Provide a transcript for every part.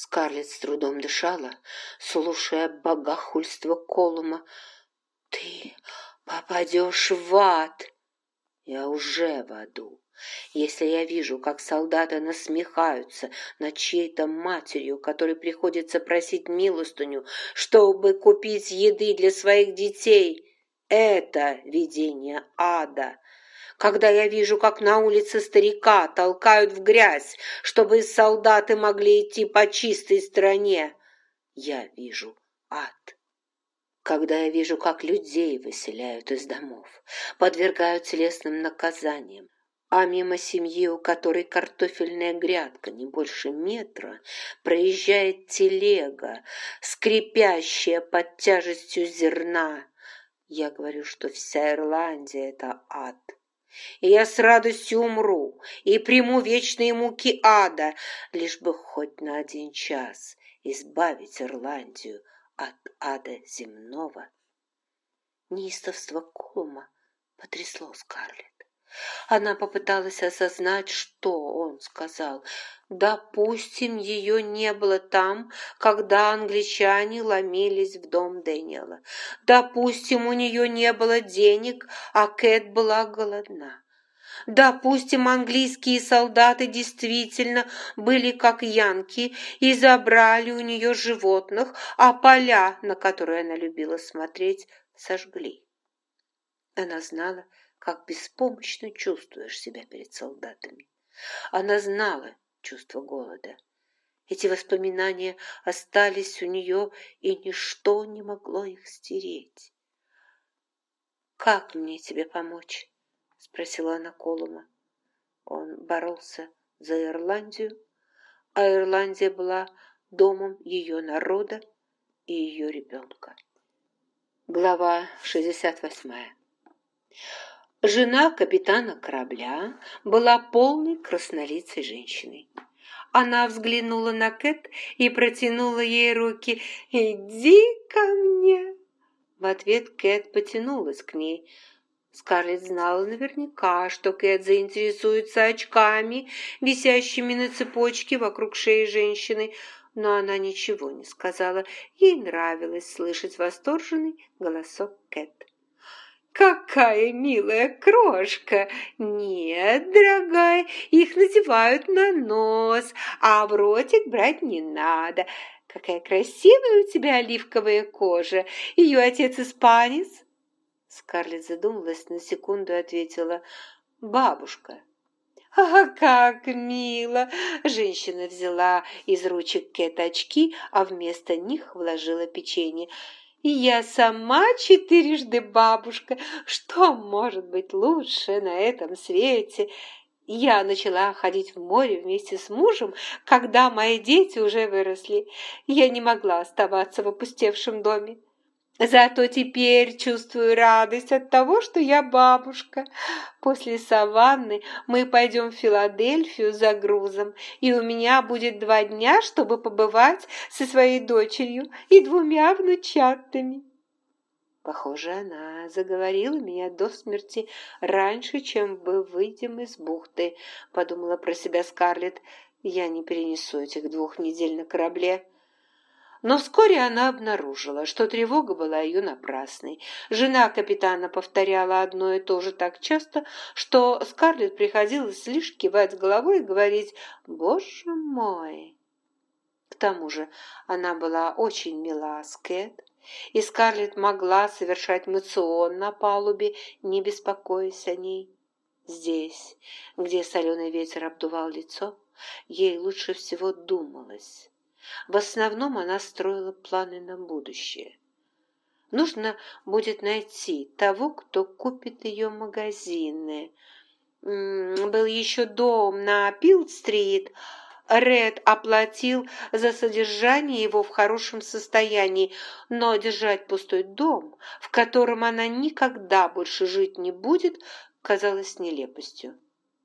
Скарлетт с трудом дышала, слушая богохульство Колума. «Ты попадешь в ад!» «Я уже в аду. Если я вижу, как солдаты насмехаются над чьей-то матерью, которой приходится просить милостыню, чтобы купить еды для своих детей, это видение ада. Когда я вижу, как на улице старика толкают в грязь, чтобы солдаты могли идти по чистой стороне, я вижу ад. Когда я вижу, как людей выселяют из домов, подвергают телесным наказаниям, а мимо семьи, у которой картофельная грядка не больше метра, проезжает телега, скрипящая под тяжестью зерна, я говорю, что вся Ирландия – это ад. И я с радостью умру и приму вечные муки ада, лишь бы хоть на 1 час избавить Ирландию от ада земного. Неистовство Колума потрясло Скарлетт. Она попыталась осознать, что он сказал. Допустим, ее не было там, когда англичане ломились в дом Дэниела. Допустим, у нее не было денег, а Кэт была голодна. Допустим, английские солдаты действительно были как янки и забрали у нее животных, а поля, на которые она любила смотреть, сожгли. Она знала, как беспомощно чувствуешь себя перед солдатами. Она знала чувство голода. Эти воспоминания остались у нее, и ничто не могло их стереть. «Как мне тебе помочь?» — спросила она Колума. Он боролся за Ирландию, а Ирландия была домом ее народа и ее ребенка. Глава 68. Жена капитана корабля была полной краснолицей женщиной. Она взглянула на Кэт и протянула ей руки. «Иди ко мне!» В ответ Кэт потянулась к ней. Скарлетт знала наверняка, что Кэт заинтересуется очками, висящими на цепочке вокруг шеи женщины, но она ничего не сказала. Ей нравилось слышать восторженный голосок Кэт. «Какая милая крошка! Нет, дорогая, их надевают на нос, а в ротик брать не надо. Какая красивая у тебя оливковая кожа! Ее отец испанец?» Скарлетт задумалась на секунду и ответила: «Бабушка». «А как мило!» Женщина взяла из ручек Кэт очки, а вместо них вложила печенье. «Я сама 4 бабушка. Что может быть лучше на этом свете? Я начала ходить в море вместе с мужем, когда мои дети уже выросли. Я не могла оставаться в опустевшем доме. Зато теперь чувствую радость от того, что я бабушка. После саванны мы пойдем в Филадельфию за грузом, и у меня будет 2 дня, чтобы побывать со своей дочерью и 2 внучатами». Похоже, она заговорила меня до смерти раньше, чем мы выйдем из бухты, подумала про себя Скарлетт. Я не перенесу этих 2 недель на корабле. Но вскоре она обнаружила, что тревога была ее напрасной. Жена капитана повторяла одно и то же так часто, что Скарлетт приходилось лишь кивать головой и говорить «Боже мой!». К тому же она была очень мила с Кэт, и Скарлетт могла совершать моцион на палубе, не беспокоясь о ней. Здесь, где соленый ветер обдувал лицо, ей лучше всего думалось. В основном она строила планы на будущее. Нужно будет найти того, кто купит ее магазины. Был еще дом на Пилд-стрит. Ред оплатил за содержание его в хорошем состоянии, но держать пустой дом, в котором она никогда больше жить не будет, казалось нелепостью.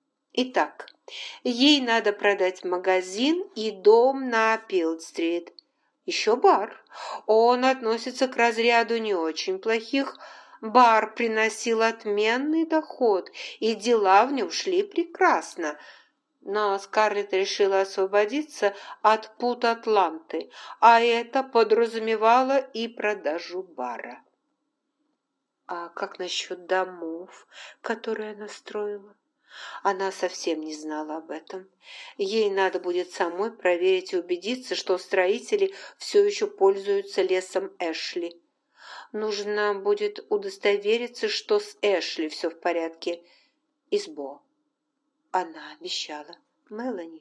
Итак, ей надо продать магазин и дом на Пилд-стрит. Еще бар. Он относится к разряду не очень плохих. Бар приносил отменный доход, и дела в нем шли прекрасно. Но Скарлетт решила освободиться от пут Атланты, а это подразумевало и продажу бара. А как насчет домов, которые она строила? Она совсем не знала об этом. Ей надо будет самой проверить и убедиться, что строители все еще пользуются лесом Эшли. Нужно будет удостовериться, что с Эшли все в порядке. И с Бо. Она обещала Мелани.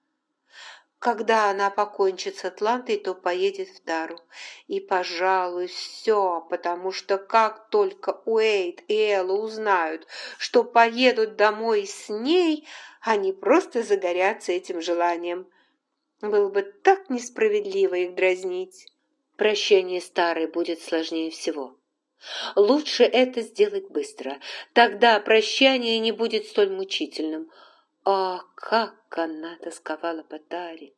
Когда она покончит с Атлантой, то поедет в Тару. И, пожалуй, все, потому что как только Уэйд и Элла узнают, что поедут домой с ней, они просто загорятся этим желанием. Было бы так несправедливо их дразнить. Прощание с Тарой будет сложнее всего. Лучше это сделать быстро, тогда прощание не будет столь мучительным. А как она тосковала по Таре!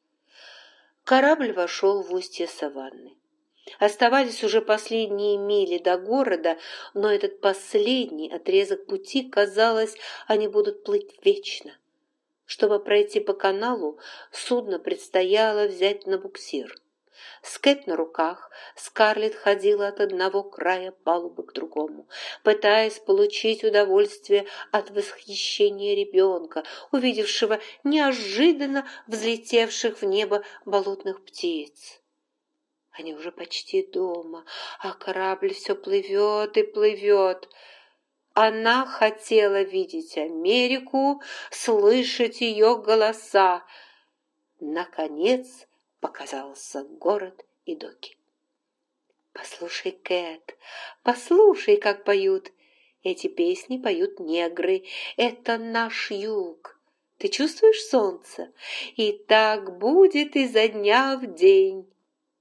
Корабль вошел в устье саванны. Оставались уже последние мили до города, но этот последний отрезок пути, казалось, они будут плыть вечно. Чтобы пройти по каналу, судно предстояло взять на буксир. С Кэт на руках Скарлетт ходила от одного края палубы к другому, пытаясь получить удовольствие от восхищения ребенка, увидевшего неожиданно взлетевших в небо болотных птиц. Они уже почти дома, а корабль все плывет и плывет. Она хотела видеть Америку, слышать ее голоса. Наконец показался город и доки. «Послушай, Кэт, послушай, как поют. Эти песни поют негры. Это наш юг. Ты чувствуешь солнце? И так будет изо дня в день».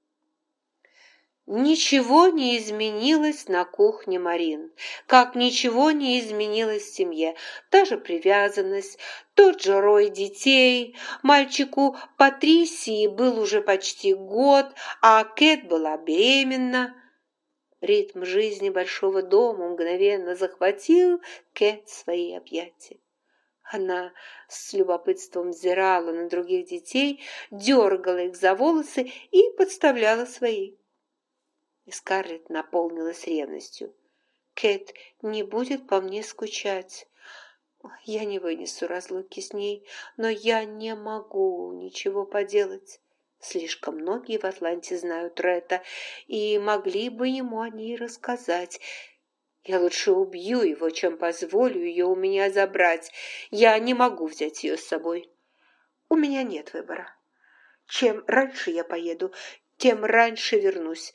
Ничего не изменилось на кухне Марин, как ничего не изменилось в семье. Та же привязанность, тот же рой детей. Мальчику Патрисии был уже почти год, а Кэт была беременна. Ритм жизни большого дома мгновенно захватил Кэт в свои объятия. Она с любопытством взирала на других детей, дергала их за волосы и подставляла свои. И Скарлетт наполнилась ревностью. Кэт не будет по мне скучать. Я не вынесу разлуки с ней, но я не могу ничего поделать. Слишком многие в Атланте знают Ретта и могли бы ему о ней рассказать. Я лучше убью его, чем позволю ее у меня забрать. Я не могу взять ее с собой. У меня нет выбора. Чем раньше я поеду, тем раньше вернусь.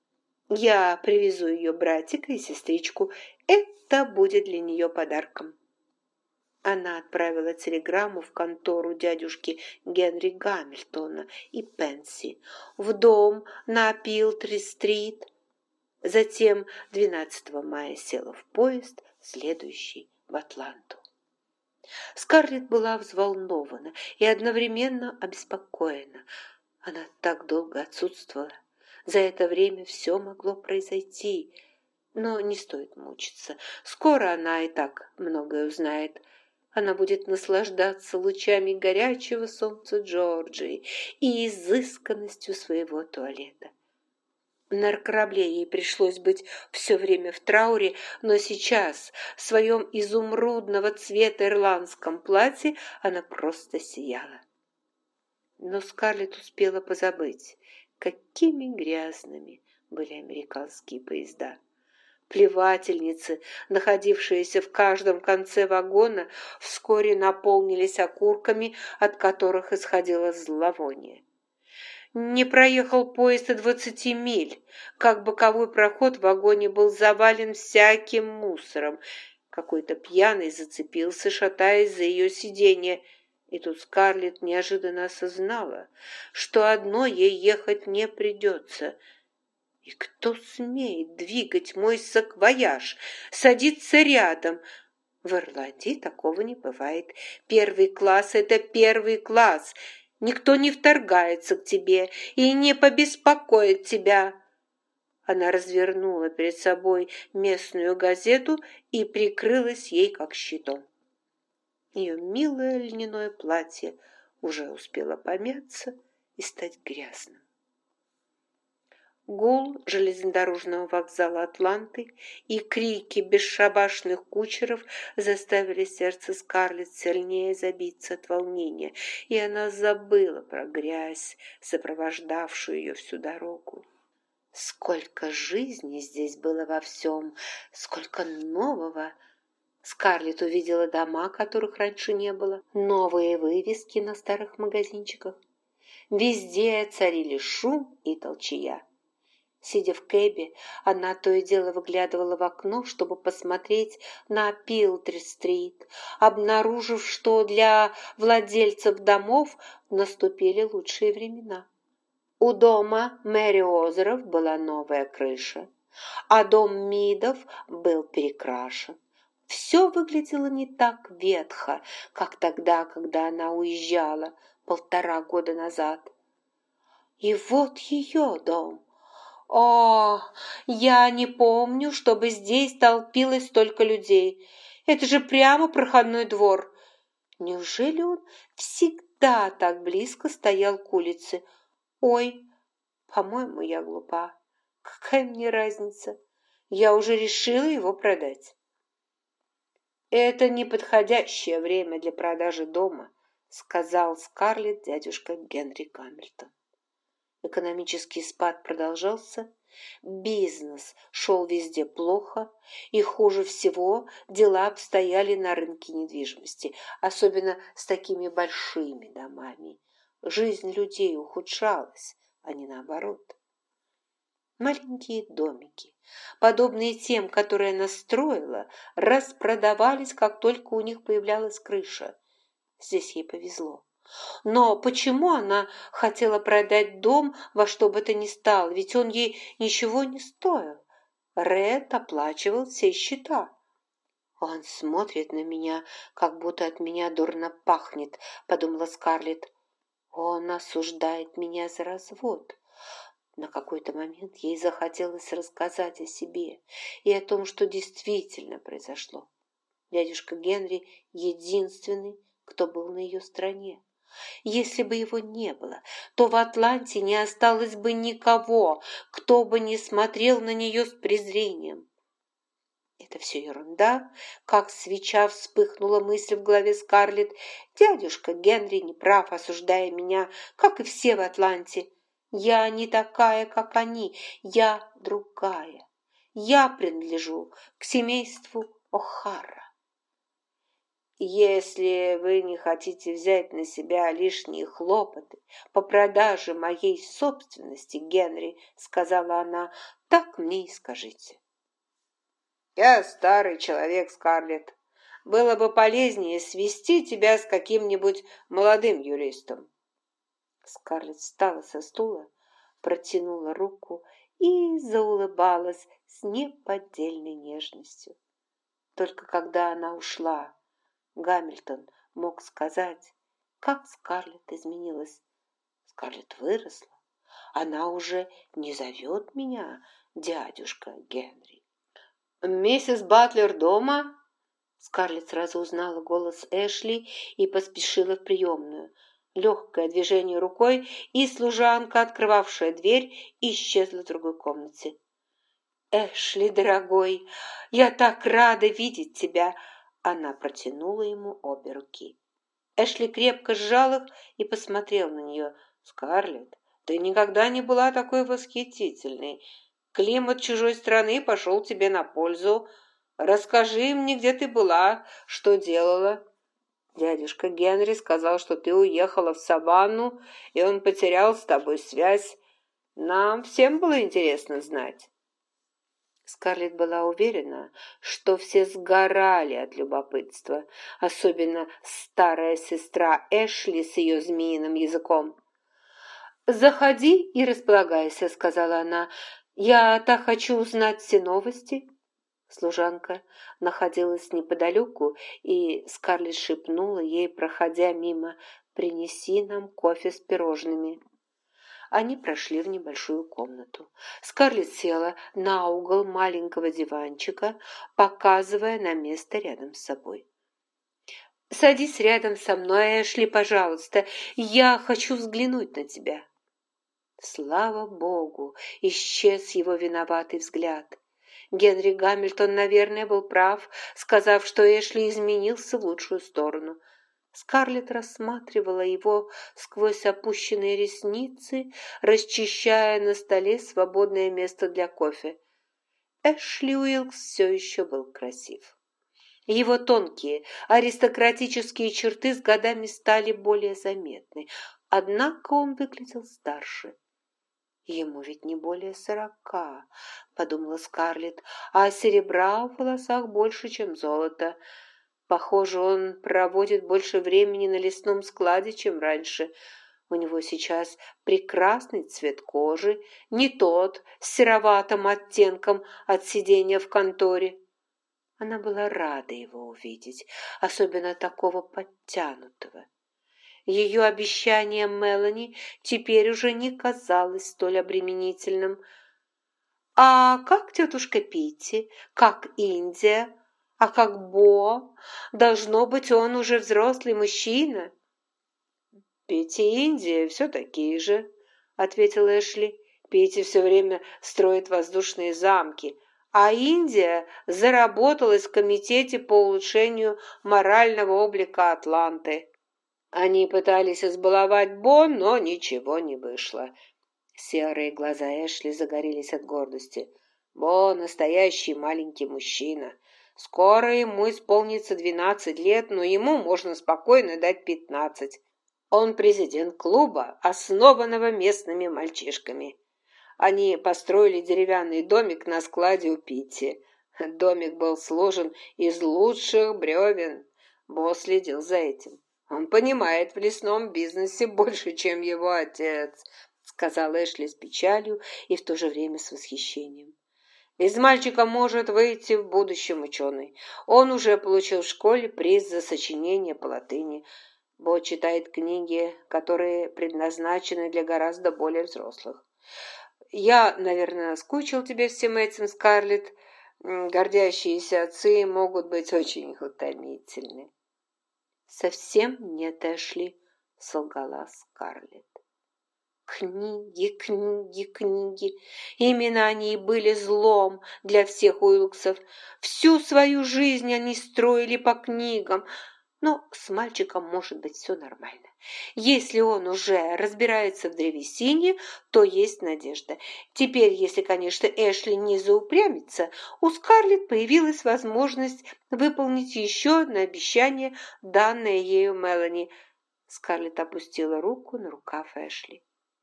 Я привезу ее братика и сестричку. Это будет для нее подарком. Она отправила телеграмму в контору дядюшки Генри Гамильтона и Пенси, в дом на Пилтри-стрит. Затем 12 мая села в поезд, следующий в Атланту. Скарлетт была взволнована и одновременно обеспокоена. Она так долго отсутствовала. За это время все могло произойти, но не стоит мучиться. Скоро она и так многое узнает. Она будет наслаждаться лучами горячего солнца Джорджии и изысканностью своего туалета. На корабле ей пришлось быть все время в трауре, но сейчас в своем изумрудного цвета ирландском платье она просто сияла. Но Скарлетт успела позабыть, какими грязными были американские поезда. Плевательницы, находившиеся в каждом конце вагона, вскоре наполнились окурками, от которых исходило зловоние. Не проехал поезд и 20 миль, как боковой проход в вагоне был завален всяким мусором. Какой-то пьяный зацепился, шатаясь за ее сиденье. И тут Скарлетт неожиданно осознала, что одной ей ехать не придется. И кто смеет двигать мой саквояж, садиться рядом? В Ирландии такого не бывает. Первый класс — это первый класс. Никто не вторгается к тебе и не побеспокоит тебя. Она развернула перед собой местную газету и прикрылась ей как щитом. Ее милое льняное платье уже успело помяться и стать грязным. Гул железнодорожного вокзала Атланты и крики бесшабашных кучеров заставили сердце Скарлетт сильнее забиться от волнения, и она забыла про грязь, сопровождавшую ее всю дорогу. Сколько жизни здесь было во всем, сколько нового! Скарлетт увидела дома, которых раньше не было, новые вывески на старых магазинчиках. Везде царили шум и толчая. Сидя в кэбе, она то и дело выглядывала в окно, чтобы посмотреть на Пилтри-стрит, обнаружив, что для владельцев домов наступили лучшие времена. У дома Мэри Озеров была новая крыша, а дом Мидов был перекрашен. Все выглядело не так ветхо, как тогда, когда она уезжала 1,5 года назад. И вот ее дом. О, я не помню, чтобы здесь толпилось столько людей. Это же прямо проходной двор. Неужели он всегда так близко стоял к улице? Ой, по-моему, я глупа. Какая мне разница? Я уже решила его продать. Это неподходящее время для продажи дома, сказал Скарлетт дядюшка Генри Гамильтон. Экономический спад продолжался, бизнес шел везде плохо, и хуже всего дела обстояли на рынке недвижимости, особенно с такими большими домами. Жизнь людей ухудшалась, а не наоборот. Маленькие домики, подобные тем, которые она строила, распродавались, как только у них появлялась крыша. Здесь ей повезло. Но почему она хотела продать дом во что бы то ни стало, ведь он ей ничего не стоил? Ред оплачивал все счета. «Он смотрит на меня, как будто от меня дурно пахнет», — подумала Скарлетт. «Он осуждает меня за развод». На какой-то момент ей захотелось рассказать о себе и о том, что действительно произошло. Дядюшка Генри — единственный, кто был на ее стороне. Если бы его не было, то в Атланте не осталось бы никого, кто бы не смотрел на нее с презрением. Это все ерунда, как свеча вспыхнула мысль в голове Скарлетт. Дядюшка Генри не прав, осуждая меня, как и все в Атланте. Я не такая, как они, я другая. Я принадлежу к семейству О'Хара. «Если вы не хотите взять на себя лишние хлопоты по продаже моей собственности, Генри, — сказала она, — так мне и скажите». «Я старый человек, Скарлетт. Было бы полезнее свести тебя с каким-нибудь молодым юристом». Скарлетт встала со стула, протянула руку и заулыбалась с неподдельной нежностью. Только когда она ушла, Гамильтон мог сказать, как Скарлетт изменилась. Скарлетт выросла. Она уже не зовет меня дядюшка Генри. «Миссис Батлер дома?» Скарлетт сразу узнала голос Эшли и поспешила в приемную. Легкое движение рукой, и служанка, открывавшая дверь, исчезла в другой комнате. «Эшли, дорогой, я так рада видеть тебя!» Она протянула ему обе руки. Эшли крепко сжал их и посмотрел на нее. «Скарлетт, ты никогда не была такой восхитительной. Климат чужой страны пошел тебе на пользу. Расскажи мне, где ты была, что делала». «Дядюшка Генри сказал, что ты уехала в Саванну, и он потерял с тобой связь. Нам всем было интересно знать». Скарлетт была уверена, что все сгорали от любопытства, особенно старая сестра Эшли с ее змеиным языком. «Заходи и располагайся», — сказала она. «Я так хочу узнать все новости». Служанка находилась неподалеку, и Скарлетт шепнула ей, проходя мимо: «Принеси нам кофе с пирожными». Они прошли в небольшую комнату. Скарлетт села на угол маленького диванчика, показывая на место рядом с собой. Садись рядом со мной, Эшли, пожалуйста. Я хочу взглянуть на тебя». Слава богу, исчез его виноватый взгляд. Генри Гамильтон, наверное, был прав, сказав, что Эшли изменился в лучшую сторону. Скарлетт рассматривала его сквозь опущенные ресницы, расчищая на столе свободное место для кофе. Эшли Уилкс все еще был красив. Его тонкие, аристократические черты с годами стали более заметны, однако он выглядел старше. «Ему ведь не более 40, — подумала Скарлетт, — а серебра в волосах больше, чем золото. Похоже, он проводит больше времени на лесном складе, чем раньше. У него сейчас прекрасный цвет кожи, не тот с сероватым оттенком от сидения в конторе». Она была рада его увидеть, особенно такого подтянутого. Ее обещание Мелани теперь уже не казалось столь обременительным. «А как тетушка Питти? Как Индия? А как Бо? Должно быть, он уже взрослый мужчина». «Питти и Индия все такие же», — ответил Эшли. «Питти все время строит воздушные замки, а Индия заработалась в комитете по улучшению морального облика Атланты. Они пытались избаловать Бо, но ничего не вышло». Серые глаза Эшли загорелись от гордости. «Бо — настоящий маленький мужчина. Скоро ему исполнится 12 лет, но ему можно спокойно дать 15. Он президент клуба, основанного местными мальчишками. Они построили деревянный домик на складе у Питти. Домик был сложен из лучших бревен. Бо следил за этим. Он понимает в лесном бизнесе больше, чем его отец», — сказал Эшли с печалью и в то же время с восхищением. «Из мальчика может выйти в будущем ученый. Он уже получил в школе приз за сочинение по латыни. Бо читает книги, которые предназначены для гораздо более взрослых. Я, наверное, скучил тебе всем этим, Скарлетт. Гордящиеся отцы могут быть очень утомительны». «Совсем нет, Эшли», — солгала Скарлетт. Книги, книги, книги. Именно они и были злом для всех Уилксов. Всю свою жизнь они строили по книгам. Но с мальчиком может быть все нормально. Если он уже разбирается в древесине, то есть надежда. Теперь, если, конечно, Эшли не заупрямится, у Скарлетт появилась возможность выполнить еще одно обещание, данное ею Мелани. Скарлетт опустила руку на рукав Эшли.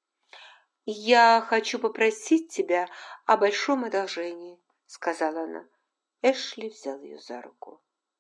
«Я хочу попросить тебя о большом одолжении», — сказала она. Эшли взял ее за руку.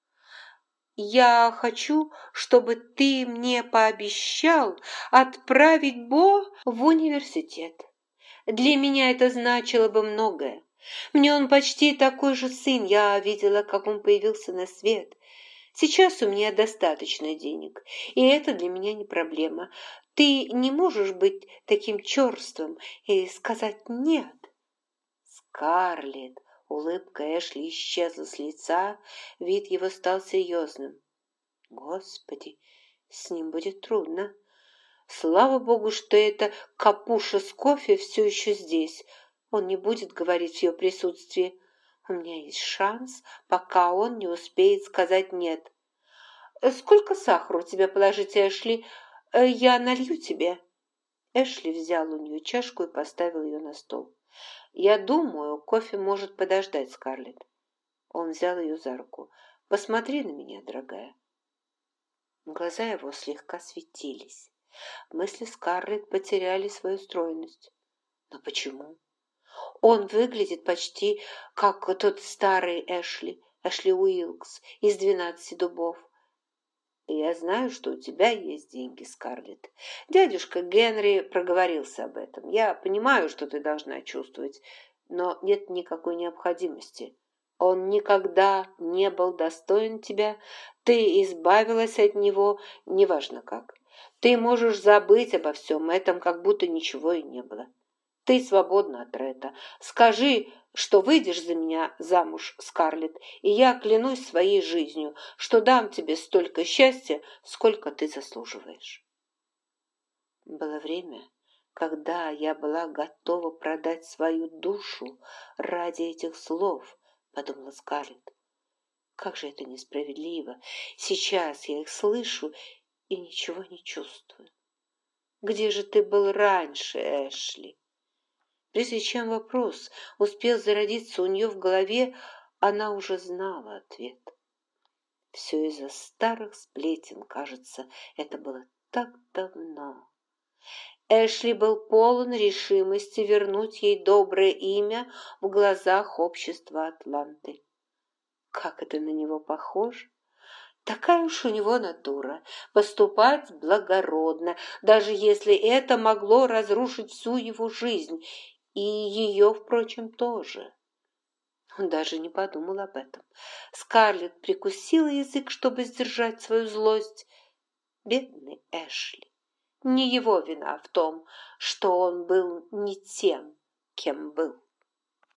«Я хочу, чтобы ты мне пообещал отправить Бо в университет. Для меня это значило бы многое. Мне он почти такой же сын, я видела, как он появился на свет. Сейчас у меня достаточно денег, и это для меня не проблема. Ты не можешь быть таким черствым и сказать «нет». Скарлетт, улыбка Эшли исчезла с лица, вид его стал серьезным. Господи, с ним будет трудно. Слава богу, что эта капуша с кофе все еще здесь. Он не будет говорить в ее присутствии. У меня есть шанс, пока он не успеет сказать «нет». «Сколько сахара у тебя положить, Эшли? Я налью тебе». Эшли взял у нее чашку и поставил ее на стол. «Я думаю, кофе может подождать, Скарлетт». Он взял ее за руку. «Посмотри на меня, дорогая». Глаза его слегка светились. Мысли Скарлетт потеряли свою стройность. Но почему? Он выглядит почти как тот старый Эшли Уилкс из «12 дубов». «Я знаю, что у тебя есть деньги, Скарлетт. Дядюшка Генри проговорился об этом. Я понимаю, что ты должна чувствовать, но нет никакой необходимости. Он никогда не был достоин тебя. Ты избавилась от него, неважно как. Ты можешь забыть обо всем этом, как будто ничего и не было. Ты свободна от Ретта. Скажи, что выйдешь за меня замуж, Скарлетт, и я клянусь своей жизнью, что дам тебе столько счастья, сколько ты заслуживаешь. Было время, когда я была готова продать свою душу ради этих слов, подумала Скарлетт. Как же это несправедливо. Сейчас я их слышу и ничего не чувствую. Где же ты был раньше, Эшли? Прежде чем вопрос успел зародиться у нее в голове, она уже знала ответ. Все из-за старых сплетен, кажется, это было так давно. Эшли был полон решимости вернуть ей доброе имя в глазах общества Атланты. Как это на него похоже! Такая уж у него натура – поступать благородно, даже если это могло разрушить всю его жизнь, и ее, впрочем, тоже. Он даже не подумал об этом. Скарлетт прикусила язык, чтобы сдержать свою злость. Бедный Эшли. Не его вина в том, что он был не тем, кем был.